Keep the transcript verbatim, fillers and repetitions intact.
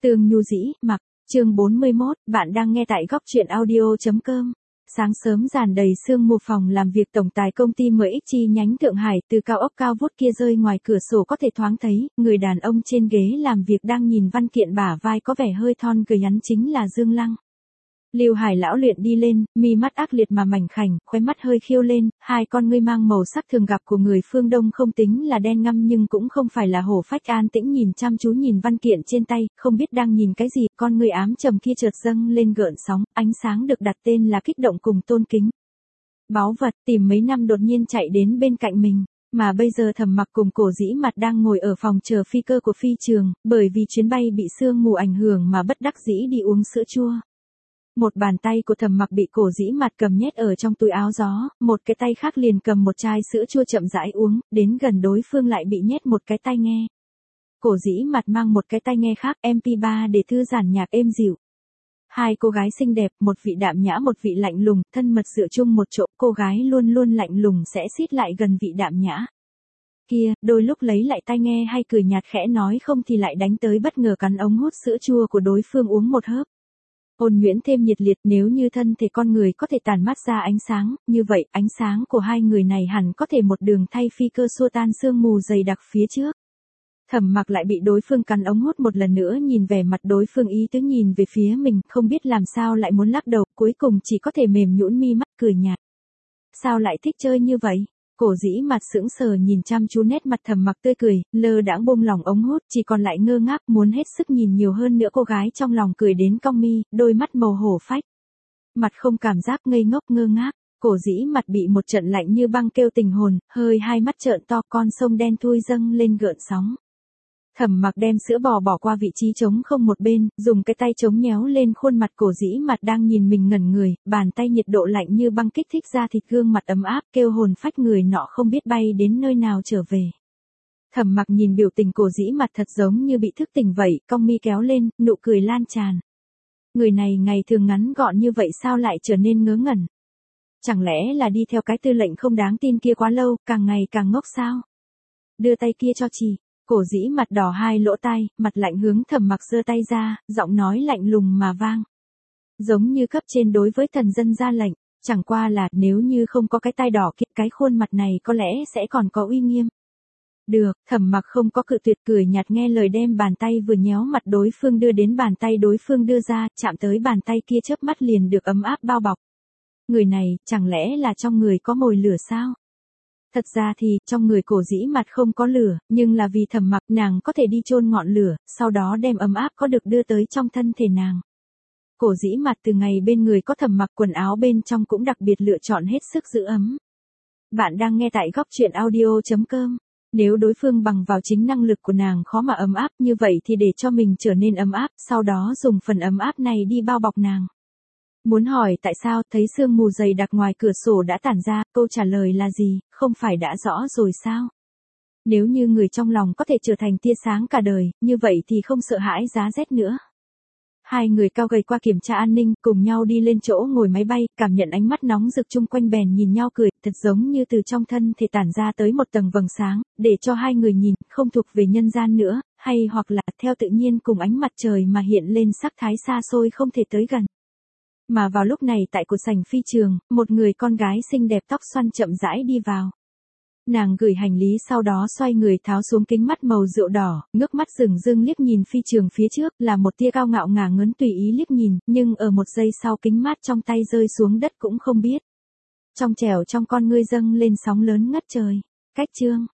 Tương Nhu Dĩ, Mặc, chương bốn mươi mốt, bạn đang nghe tại góc truyện audio.com. Sáng sớm dàn đầy sương mù, phòng làm việc tổng tài công ty em ích chi nhánh Thượng Hải, từ cao ốc cao vút kia rơi ngoài cửa sổ có thể thoáng thấy, người đàn ông trên ghế làm việc đang nhìn văn kiện, bả vai có vẻ hơi thon gầy nhắn chính là Dương Lăng. Lưu Hải lão luyện đi lên, mi mắt ác liệt mà mảnh khảnh, khóe mắt hơi khiêu lên, hai con ngươi mang màu sắc thường gặp của người phương Đông, không tính là đen ngăm nhưng cũng không phải là hổ phách, an tĩnh nhìn chăm chú nhìn văn kiện trên tay, không biết đang nhìn cái gì, con ngươi ám trầm kia chợt dâng lên gợn sóng, ánh sáng được đặt tên là kích động cùng tôn kính. Báu vật, tìm mấy năm đột nhiên chạy đến bên cạnh mình. Mà bây giờ Thẩm Mặc cùng Cổ Dĩ Mặt đang ngồi ở phòng chờ phi cơ của phi trường, bởi vì chuyến bay bị sương mù ảnh hưởng mà bất đắc dĩ đi uống sữa chua. Một bàn tay của Thẩm Mặc bị Cổ Dĩ Mặt cầm nhét ở trong túi áo gió, một cái tay khác liền cầm một chai sữa chua chậm rãi uống, đến gần đối phương lại bị nhét một cái tai nghe. Cổ Dĩ Mặt mang một cái tai nghe khác, em pê ba để thư giản nhạc êm dịu. Hai cô gái xinh đẹp, một vị đạm nhã một vị lạnh lùng, thân mật dựa chung một chỗ, cô gái luôn luôn lạnh lùng sẽ xít lại gần vị đạm nhã kia, đôi lúc lấy lại tai nghe hay cười nhạt khẽ nói không thì lại đánh tới bất ngờ cắn ống hút sữa chua của đối phương uống một hớp. Ôn nhuyễn thêm nhiệt liệt, nếu như thân thể con người có thể tản mát ra ánh sáng, như vậy ánh sáng của hai người này hẳn có thể một đường thay phi cơ xua tan sương mù dày đặc phía trước. Thẩm Mặc lại bị đối phương cắn ống hút một lần nữa, nhìn vẻ mặt đối phương ý tứ nhìn về phía mình, không biết làm sao lại muốn lắc đầu, cuối cùng chỉ có thể mềm nhũn mi mắt cười nhạt. Sao lại thích chơi như vậy? Cổ Dĩ Mặt sững sờ nhìn chăm chú nét mặt Thẩm Mặc tươi cười, lơ đãng buông lỏng ống hút, chỉ còn lại ngơ ngác, muốn hết sức nhìn nhiều hơn nữa cô gái trong lòng cười đến cong mi, đôi mắt màu hổ phách. Mặt không cảm giác, ngây ngốc ngơ ngác. Cổ Dĩ Mặt bị một trận lạnh như băng kêu tình hồn, hơi hai mắt trợn to, con sông đen thui dâng lên gợn sóng. Thẩm Mặc đem sữa bò bỏ qua vị trí trống không một bên, dùng cái tay trống nhéo lên khuôn mặt Cổ Dĩ Mặt đang nhìn mình ngẩn người, bàn tay nhiệt độ lạnh như băng kích thích ra thịt gương mặt ấm áp, kêu hồn phách người nọ không biết bay đến nơi nào trở về. Thẩm Mặc nhìn biểu tình Cổ Dĩ Mặt thật giống như bị thức tỉnh vậy, cong mi kéo lên, nụ cười lan tràn. Người này ngày thường ngắn gọn như vậy sao lại trở nên ngớ ngẩn? Chẳng lẽ là đi theo cái tư lệnh không đáng tin kia quá lâu, càng ngày càng ngốc sao? Đưa tay kia cho chị. Cổ Dĩ Mặt đỏ hai lỗ tai, mặt lạnh hướng Thẩm Mặc giơ tay ra, giọng nói lạnh lùng mà vang. Giống như cấp trên đối với thần dân ra lệnh, chẳng qua là nếu như không có cái tai đỏ kia, cái khuôn mặt này có lẽ sẽ còn có uy nghiêm. Được, Thẩm Mặc không có cự tuyệt, cười nhạt nghe lời đem bàn tay vừa nhéo mặt đối phương đưa đến bàn tay đối phương đưa ra, chạm tới bàn tay kia chớp mắt liền được ấm áp bao bọc. Người này, chẳng lẽ là trong người có mồi lửa sao? Thật ra thì, trong người Cổ Dĩ Mặt không có lửa, nhưng là vì Thẩm Mặc, nàng có thể đi chôn ngọn lửa, sau đó đem ấm áp có được đưa tới trong thân thể nàng. Cổ Dĩ Mặt từ ngày bên người có Thẩm Mặc, quần áo bên trong cũng đặc biệt lựa chọn hết sức giữ ấm. Bạn đang nghe tại góc truyện audio.com. Nếu đối phương bằng vào chính năng lực của nàng khó mà ấm áp, như vậy thì để cho mình trở nên ấm áp, sau đó dùng phần ấm áp này đi bao bọc nàng. Muốn hỏi tại sao, thấy sương mù dày đặc ngoài cửa sổ đã tản ra, câu trả lời là gì, không phải đã rõ rồi sao? Nếu như người trong lòng có thể trở thành tia sáng cả đời, như vậy thì không sợ hãi giá rét nữa. Hai người cao gầy qua kiểm tra an ninh, cùng nhau đi lên chỗ ngồi máy bay, cảm nhận ánh mắt nóng rực chung quanh bèn nhìn nhau cười, thật giống như từ trong thân thể tản ra tới một tầng vầng sáng, để cho hai người nhìn, không thuộc về nhân gian nữa, hay hoặc là theo tự nhiên cùng ánh mặt trời mà hiện lên sắc thái xa xôi không thể tới gần. Mà vào lúc này tại của sảnh phi trường, một người con gái xinh đẹp tóc xoăn chậm rãi đi vào. Nàng gửi hành lý sau đó xoay người tháo xuống kính mắt màu rượu đỏ, ngước mắt dửng dưng liếc nhìn phi trường phía trước, là một tia cao ngạo ngả ngớn tùy ý liếc nhìn, nhưng ở một giây sau kính mát trong tay rơi xuống đất cũng không biết. Trong trẻo trong con ngươi dâng lên sóng lớn ngất trời. Cách chương